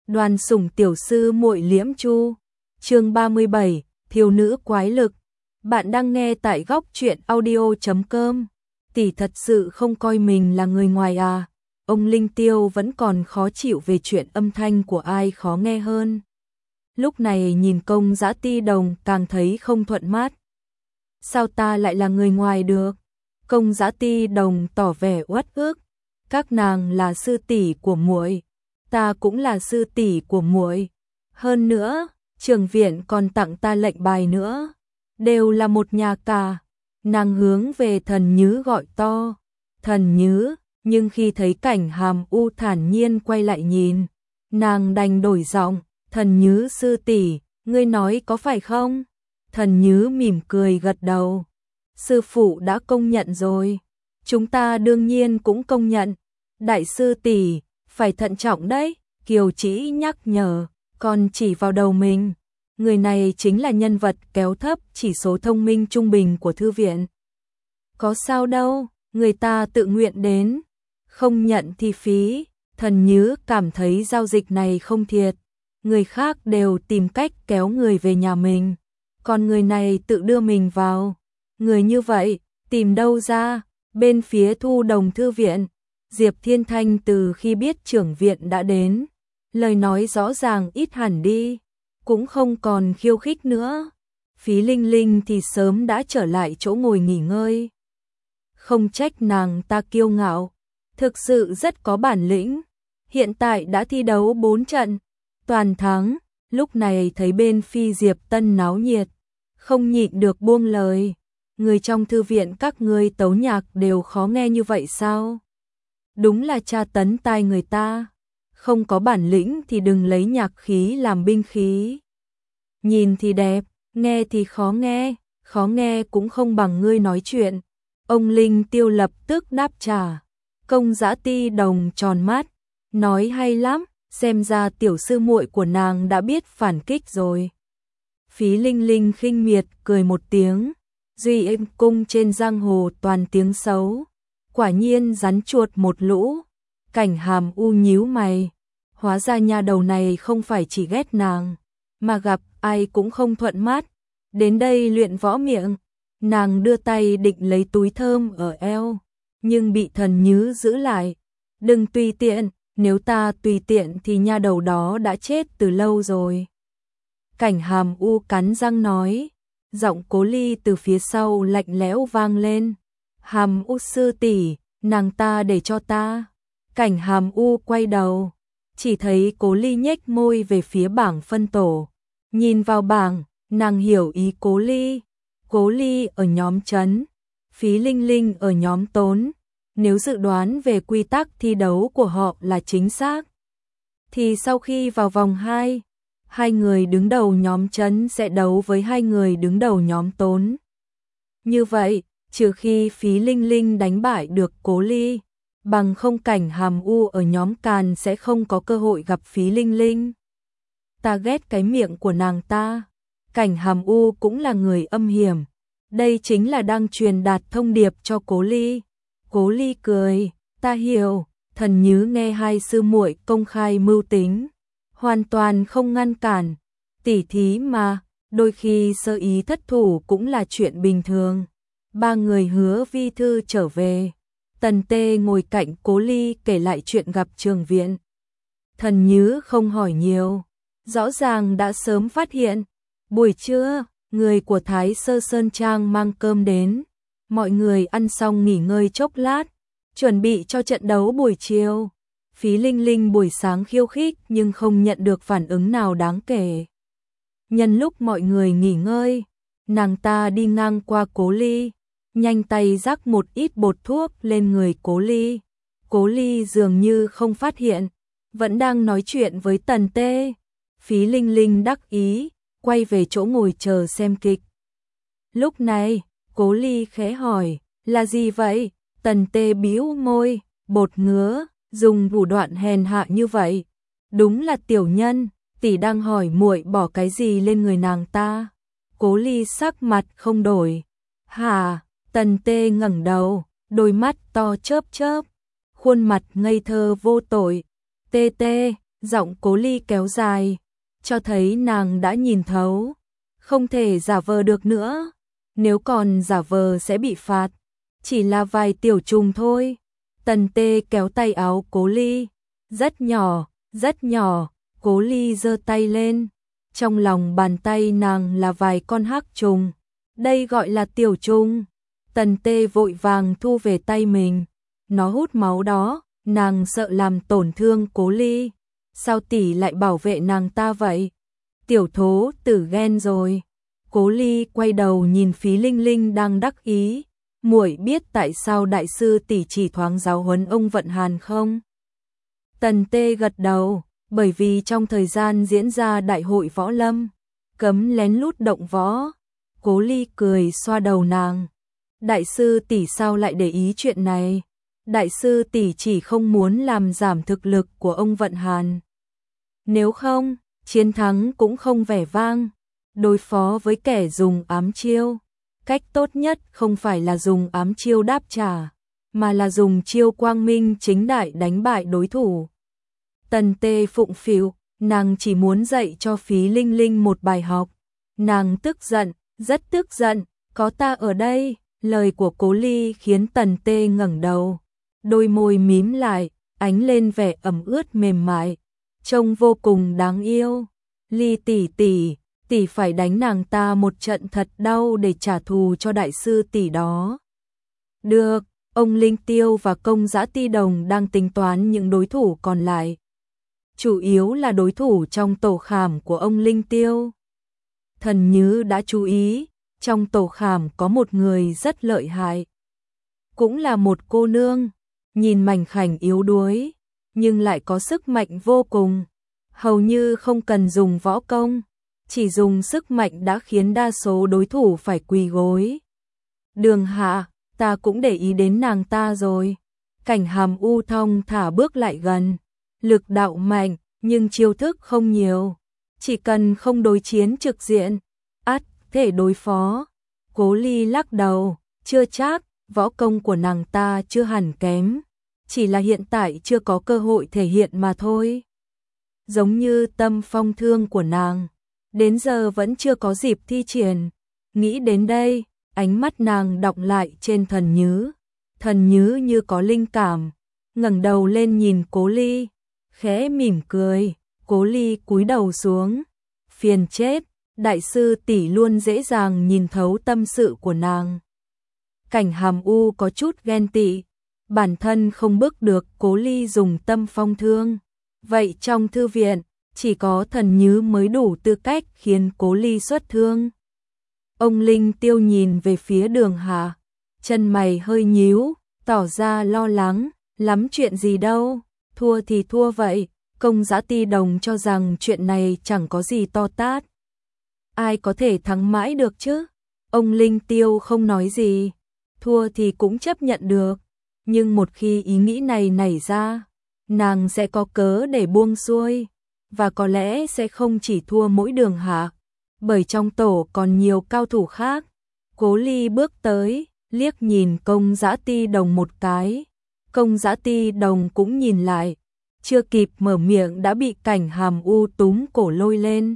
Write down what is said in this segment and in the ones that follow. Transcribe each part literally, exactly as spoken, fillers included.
Đoàn Sủng tiểu sư muội Liễm Chu. Chương ba mươi bảy, thiếu nữ quái lực. Bạn đang nghe tại góc truyện audio chấm com. Tỷ thật sự không coi mình là người ngoài à? Ông Linh Tiêu vẫn còn khó chịu về chuyện âm thanh của ai khó nghe hơn. Lúc này nhìn Công Dã Ti Đồng càng thấy không thuận mắt. Sao ta lại là người ngoài được? Công Dã Ti Đồng tỏ vẻ uất ức. Các nàng là sư tỷ của muội, ta cũng là sư tỷ của muội. Hơn nữa, Trường viện còn tặng ta lệnh bài nữa, đều là một nhà cả. Nàng hướng về Thần Nhứ gọi to, Thần Nhứ, nhưng khi thấy Cảnh Hàm U thản nhiên quay lại nhìn, nàng đành đổi giọng, Thần Nhứ sư tỷ, ngươi nói có phải không? Thần Nhứ mỉm cười gật đầu, sư phụ đã công nhận rồi, chúng ta đương nhiên cũng công nhận. Đại sư tỷ, phải thận trọng đấy, Kiều Chỉ nhắc nhở, còn chỉ vào đầu mình. Người này chính là nhân vật kéo thấp chỉ số thông minh trung bình của thư viện. Có sao đâu, người ta tự nguyện đến, không nhận thi phí. Thần Nhứ cảm thấy giao dịch này không thiệt. Người khác đều tìm cách kéo người về nhà mình, còn người này tự đưa mình vào. Người như vậy, tìm đâu ra? Bên phía Thu Đồng thư viện, Diệp Thiên Thanh từ khi biết trưởng viện đã đến, lời nói rõ ràng ít hẳn đi, cũng không còn khiêu khích nữa. Phí Linh Linh thì sớm đã trở lại chỗ ngồi nghỉ ngơi. Không trách nàng ta kiêu ngạo, thực sự rất có bản lĩnh. Hiện tại đã thi đấu bốn trận, toàn thắng, lúc này thấy bên Phi Diệp Tân náo nhiệt, không nhịn được buông lời. Người trong thư viện các ngươi tấu nhạc đều khó nghe như vậy sao? Đúng là tra tấn tai người ta, không có bản lĩnh thì đừng lấy nhạc khí làm binh khí. Nhìn thì đẹp, nghe thì khó nghe, khó nghe cũng không bằng ngươi nói chuyện. Ông Linh Tiêu lập tức đáp trả. Công Dã Ti Đồng tròn mắt, nói hay lắm, xem ra tiểu sư muội của nàng đã biết phản kích rồi. Phí Linh Linh khinh miệt cười một tiếng, Duy Êm cung trên giang hồ toàn tiếng xấu. Quả nhiên rắn chuột một lũ. Cảnh Hàm U nhíu mày, hóa ra nha đầu này không phải chỉ ghét nàng, mà gặp ai cũng không thuận mắt. Đến đây luyện võ miệng. Nàng đưa tay định lấy túi thơm ở eo, nhưng bị Thần Nhứ giữ lại. Đừng tùy tiện, nếu ta tùy tiện thì nha đầu đó đã chết từ lâu rồi. Cảnh Hàm U cắn răng nói, giọng Cố Ly từ phía sau lạnh lẽo vang lên. Hàm U sư tỷ, nàng ta để cho ta. Cảnh Hàm U quay đầu, chỉ thấy Cố Ly nhếch môi về phía bảng phân tổ. Nhìn vào bảng, nàng hiểu ý Cố Ly. Cố Ly ở nhóm Trấn, Phí Linh Linh ở nhóm Tốn. Nếu dự đoán về quy tắc thi đấu của họ là chính xác, thì sau khi vào vòng hai, hai người đứng đầu nhóm Trấn sẽ đấu với hai người đứng đầu nhóm Tốn. Như vậy, trừ khi Phí Linh Linh đánh bại được Cố Ly, bằng không Cảnh Hàm U ở nhóm Càn sẽ không có cơ hội gặp Phí Linh Linh. Ta ghét cái miệng của nàng ta. Cảnh Hàm U cũng là người âm hiểm. Đây chính là đang truyền đạt thông điệp cho Cố Ly. Cố Ly cười, ta hiểu. Thần Nhứ nghe hai sư muội công khai mưu tính, hoàn toàn không ngăn cản. Tỉ thí mà, đôi khi sơ ý thất thủ cũng là chuyện bình thường. Ba người Hứa Vi Thư trở về. Tần Tê ngồi cạnh Cố Ly kể lại chuyện gặp Trường viện. Thần Nhứ không hỏi nhiều, rõ ràng đã sớm phát hiện. Buổi trưa, người của Thái Sơ Sơn Trang mang cơm đến. Mọi người ăn xong nghỉ ngơi chốc lát, chuẩn bị cho trận đấu buổi chiều. Phí Linh Linh buổi sáng khiêu khích nhưng không nhận được phản ứng nào đáng kể. Nhân lúc mọi người nghỉ ngơi, nàng ta đi ngang qua Cố Ly, nhanh tay rắc một ít bột thuốc lên người Cố Ly. Cố Ly dường như không phát hiện, vẫn đang nói chuyện với Tần Tê. Phí Linh Linh đắc ý, quay về chỗ ngồi chờ xem kịch. Lúc này, Cố Ly khẽ hỏi, là gì vậy? Tần Tê bĩu môi, bột ngứa, dùng thủ đoạn hèn hạ như vậy. Đúng là tiểu nhân, tỷ đang hỏi muội bỏ cái gì lên người nàng ta. Cố Ly sắc mặt không đổi. Hả? Tần Tê ngẩng đầu, đôi mắt to chớp chớp, khuôn mặt ngây thơ vô tội. Tê tê, Giọng Cố Ly kéo dài, cho thấy nàng đã nhìn thấu, không thể giả vờ được nữa, nếu còn giả vờ sẽ bị phạt, chỉ là vài tiểu trùng thôi. Tần Tê kéo tay áo Cố Ly, rất nhỏ, rất nhỏ, Cố Ly giơ tay lên, trong lòng bàn tay nàng là vài con hắc trùng, đây gọi là tiểu trùng. Tần Tê vội vàng thu về tay mình, nó hút máu đó, nàng sợ làm tổn thương Cố Ly, sao tỷ lại bảo vệ nàng ta vậy? Tiểu thố tử ghen rồi. Cố Ly quay đầu nhìn Phí Linh Linh đang đắc ý, muội biết tại sao đại sư tỷ chỉ thoáng giáo huấn ông Vận Hàn không? Tần Tê gật đầu, bởi vì trong thời gian diễn ra đại hội võ lâm, cấm lén lút động võ. Cố Ly cười xoa đầu nàng, đại sư tỷ sao lại để ý chuyện này? Đại sư tỷ chỉ không muốn làm giảm thực lực của ông Vận Hàn. Nếu không, chiến thắng cũng không vẻ vang. Đối phó với kẻ dùng ám chiêu, cách tốt nhất không phải là dùng ám chiêu đáp trả, mà là dùng chiêu quang minh chính đại đánh bại đối thủ. Tần Tê phụng phịu, nàng chỉ muốn dạy cho Phí Linh Linh một bài học. Nàng tức giận, rất tức giận, có ta ở đây. Lời của Cố Ly khiến Tần Tê ngẩng đầu, đôi môi mím lại, ánh lên vẻ ẩm ướt mềm mại, trông vô cùng đáng yêu. Ly tỷ tỷ, tỷ phải đánh nàng ta một trận thật đau để trả thù cho đại sư tỷ đó. Được, ông Linh Tiêu và Công Dã Ti Đồng đang tính toán những đối thủ còn lại. Chủ yếu là đối thủ trong tổ khảm của ông Linh Tiêu. Thần Nhứ đã chú ý, trong tổ khảm có một người rất lợi hại. Cũng là một cô nương, nhìn mảnh khảnh yếu đuối, nhưng lại có sức mạnh vô cùng. Hầu như không cần dùng võ công, chỉ dùng sức mạnh đã khiến đa số đối thủ phải quỳ gối. Đường Hạ, ta cũng để ý đến nàng ta rồi. Cảnh Hàm U thong thả bước lại gần, lực đạo mạnh, nhưng chiêu thức không nhiều. Chỉ cần không đối chiến trực diện, ắt thể đối phó. Cố Ly lắc đầu, chưa chắc, võ công của nàng ta chưa hẳn kém, chỉ là hiện tại chưa có cơ hội thể hiện mà thôi. Giống như Tâm Phong Thương của nàng, đến giờ vẫn chưa có dịp thi triển. Nghĩ đến đây, ánh mắt nàng đọng lại trên Thần Nhứ. Thần Nhứ như có linh cảm, ngẩng đầu lên nhìn Cố Ly, khẽ mỉm cười. Cố Ly cúi đầu xuống, phiền chết, đại sư tỷ luôn dễ dàng nhìn thấu tâm sự của nàng. Cảnh Hàm U có chút ghen tị, bản thân không bước được Cố Ly dùng Tâm Phong Thương. Vậy trong thư viện, chỉ có Thần Nhứ mới đủ tư cách khiến Cố Ly xuất thương. Ông Linh Tiêu nhìn về phía Đường Hạ, chân mày hơi nhíu, tỏ ra lo lắng, lắm chuyện gì đâu, thua thì thua vậy. Công Dã Ti Đồng cho rằng chuyện này chẳng có gì to tát. Ai có thể thắng mãi được chứ? Ông Linh Tiêu không nói gì, thua thì cũng chấp nhận được. Nhưng một khi ý nghĩ này nảy ra, nàng sẽ có cớ để buông xuôi, và có lẽ sẽ không chỉ thua mỗi Đường Hạ, bởi trong tổ còn nhiều cao thủ khác. Cố Ly bước tới, liếc nhìn Công Dã Ti Đồng một cái. Công Dã Ti Đồng cũng nhìn lại, chưa kịp mở miệng đã bị Cảnh Hàm U túm cổ lôi lên.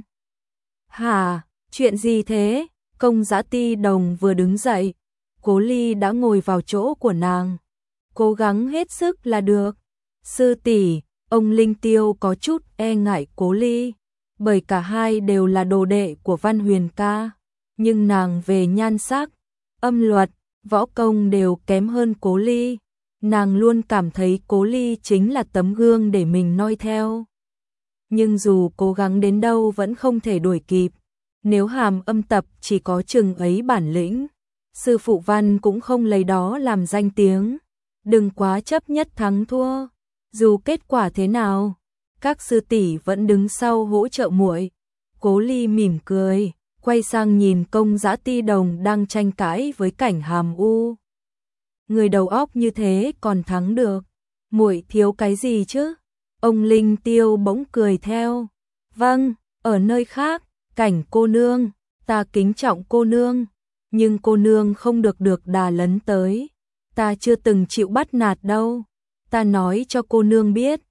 Hả, chuyện gì thế? Công Dã Ti Đồng vừa đứng dậy, Cố Ly đã ngồi vào chỗ của nàng. Cố gắng hết sức là được. Sư tỷ, ông Linh Tiêu có chút e ngại Cố Ly, bởi cả hai đều là đồ đệ của Văn Huyền ca, nhưng nàng về nhan sắc, âm luật, võ công đều kém hơn Cố Ly. Nàng luôn cảm thấy Cố Ly chính là tấm gương để mình noi theo. Nhưng dù cố gắng đến đâu vẫn không thể đuổi kịp. Nếu Hàm Âm tập chỉ có chừng ấy bản lĩnh, sư phụ Văn cũng không lấy đó làm danh tiếng. Đừng quá chấp nhất thắng thua. Dù kết quả thế nào, các sư tỷ vẫn đứng sau hỗ trợ muội. Cố Ly mỉm cười, quay sang nhìn Công Dã Ti Đồng đang tranh cãi với Cảnh Hàm U. Người đầu óc như thế còn thắng được, muội thiếu cái gì chứ? Ông Linh Tiêu bỗng cười theo. Vâng, ở nơi khác, Cảnh cô nương, ta kính trọng cô nương, nhưng cô nương không được được đà lấn tới. Ta chưa từng chịu bắt nạt đâu. Ta nói cho cô nương biết,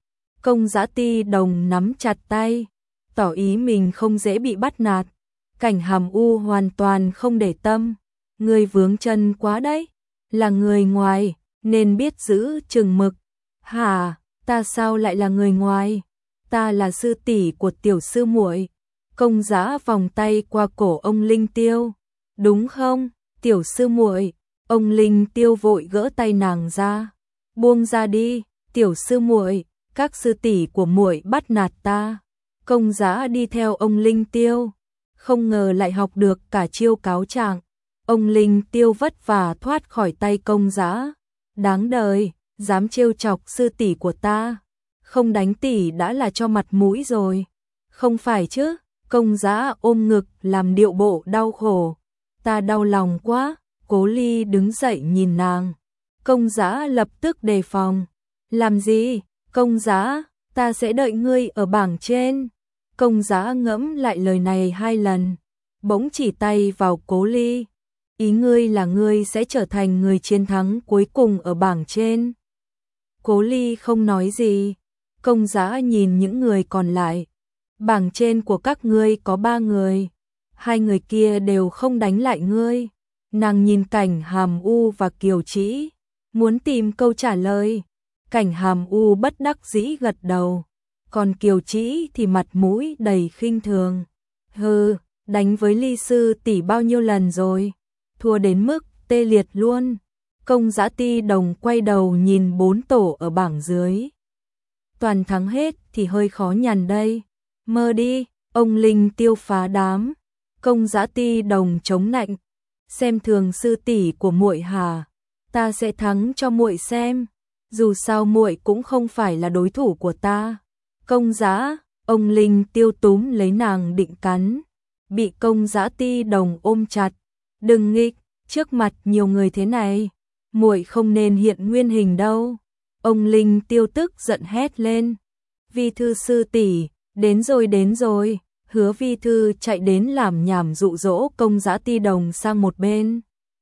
Công Giã Ti Đồng nắm chặt tay, tỏ ý mình không dễ bị bắt nạt. Cảnh Hàm U hoàn toàn không để tâm. Người vướng chân quá đấy, là người ngoài, nên biết giữ chừng mực. Hả, ta sao lại là người ngoài? Ta là sư tỷ của tiểu sư muội. Công Giã vòng tay qua cổ ông Linh Tiêu. Đúng không, tiểu sư muội? Ông Linh Tiêu vội gỡ tay nàng ra. Buông ra đi, tiểu sư muội, các sư tỷ của muội bắt nạt ta. Công Giã đi theo ông Linh Tiêu, không ngờ lại học được cả chiêu cáo trạng. Ông Linh Tiêu vất vả thoát khỏi tay Công Giã. Đáng đời, dám trêu chọc sư tỷ của ta, không đánh tỷ đã là cho mặt mũi rồi. Không phải chứ? Công Giã ôm ngực làm điệu bộ đau khổ. Ta đau lòng quá. Cố Ly đứng dậy nhìn nàng. Công Giã lập tức đề phòng. Làm gì? Công Giã, ta sẽ đợi ngươi ở bảng trên. Công Giã ngẫm lại lời này hai lần, bỗng chỉ tay vào Cố Ly. Ý ngươi là ngươi sẽ trở thành người chiến thắng cuối cùng ở bảng trên. Cố Ly không nói gì. Công Giã nhìn những người còn lại. Bảng trên của các ngươi có ba người. Hai người kia đều không đánh lại ngươi. Nàng nhìn Cảnh Hàm U và Kiều Trĩ, muốn tìm câu trả lời. Cảnh Hàm U bất đắc dĩ gật đầu. Còn Kiều Trĩ thì mặt mũi đầy khinh thường. Hừ, đánh với Ly sư tỷ bao nhiêu lần rồi, thua đến mức tê liệt luôn. Công Giã Ti Đồng quay đầu nhìn bốn tổ ở bảng dưới. Toàn thắng hết thì hơi khó nhằn đây. Mơ đi, ông Linh Tiêu phá đám. Công Giã Ti Đồng chống nạnh. Xem thường sư tỷ của muội hà, ta sẽ thắng cho muội xem. Dù sao muội cũng không phải là đối thủ của ta. Công Giã, ông Linh Tiêu túm lấy nàng định cắn, bị Công Giã Ti Đồng ôm chặt. Đừng nghịch, trước mặt nhiều người thế này, muội không nên hiện nguyên hình đâu. Ông Linh Tiêu tức giận hét lên. Vi thư sư tỷ, đến rồi đến rồi. Hứa Vi thư chạy đến làm nhảm dụ dỗ Công Giã Ti Đồng sang một bên.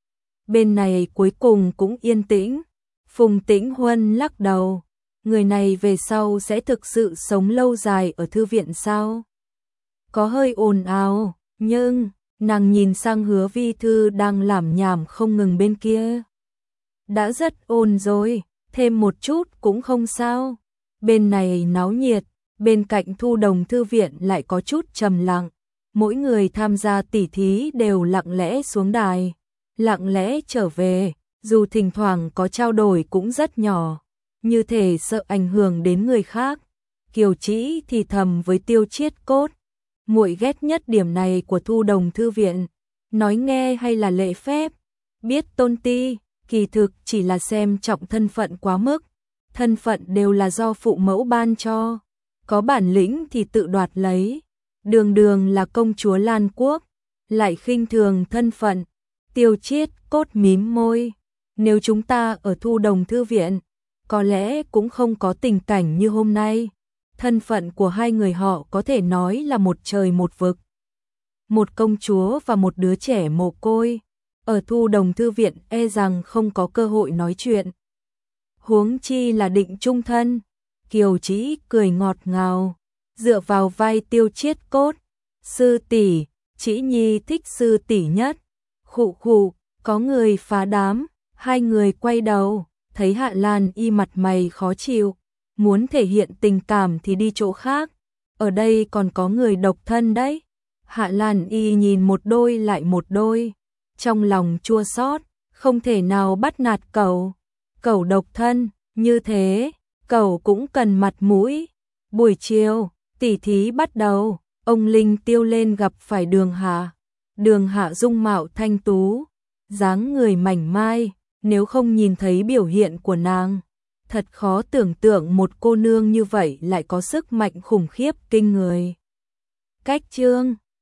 Bên này cuối cùng cũng yên tĩnh. Phùng Tĩnh Huân lắc đầu. Người này về sau sẽ thực sự sống lâu dài ở thư viện sao? Có hơi ồn ào, nhưng nàng nhìn sang Hứa Vi thư đang làm nhảm không ngừng bên kia. Đã rất ồn rồi, thêm một chút cũng không sao. Bên này náo nhiệt, bên cạnh Thu Đồng thư viện lại có chút trầm lặng. Mỗi người tham gia tỉ thí đều lặng lẽ xuống đài, lặng lẽ trở về, dù thỉnh thoảng có trao đổi cũng rất nhỏ, như thể sợ ảnh hưởng đến người khác. Kiều Trĩ thì thầm với Tiêu Chiết Cốt, muội ghét nhất điểm này của Thu Đồng thư viện, nói nghe hay là lễ phép, biết tôn ti, kỳ thực chỉ là xem trọng thân phận quá mức, thân phận đều là do phụ mẫu ban cho, có bản lĩnh thì tự đoạt lấy. Đường Đường là công chúa Lan Quốc, lại khinh thường thân phận. Tiêu Chiết Cốt mím môi, nếu chúng ta ở Thu Đồng thư viện, có lẽ cũng không có tình cảnh như hôm nay. Thân phận của hai người họ có thể nói là một trời một vực. Một công chúa và một đứa trẻ mồ côi, ở Thu Đồng thư viện e rằng không có cơ hội nói chuyện. Huống chi là định chung thân. Kiều Trĩ cười ngọt ngào, dựa vào vai Tiêu Chiết Cốt. Sư tỷ, Trĩ Nhi thích sư tỷ nhất. Khụ khụ, có người phá đám. Hai người quay đầu, thấy Hạ Lan Y mặt mày khó chịu, muốn thể hiện tình cảm thì đi chỗ khác. Ở đây còn có người độc thân đấy. Hạ Lan Y nhìn một đôi lại một đôi, trong lòng chua xót, không thể nào bắt nạt cậu. Cậu độc thân, như thế, cậu cũng cần mặt mũi. Buổi chiều, tỉ thí bắt đầu, ông Linh Tiêu lên gặp phải Đường Hạ. Đường Hạ dung mạo thanh tú, dáng người mảnh mai, nếu không nhìn thấy biểu hiện của nàng, thật khó tưởng tượng một cô nương như vậy lại có sức mạnh khủng khiếp kinh người. Cách chương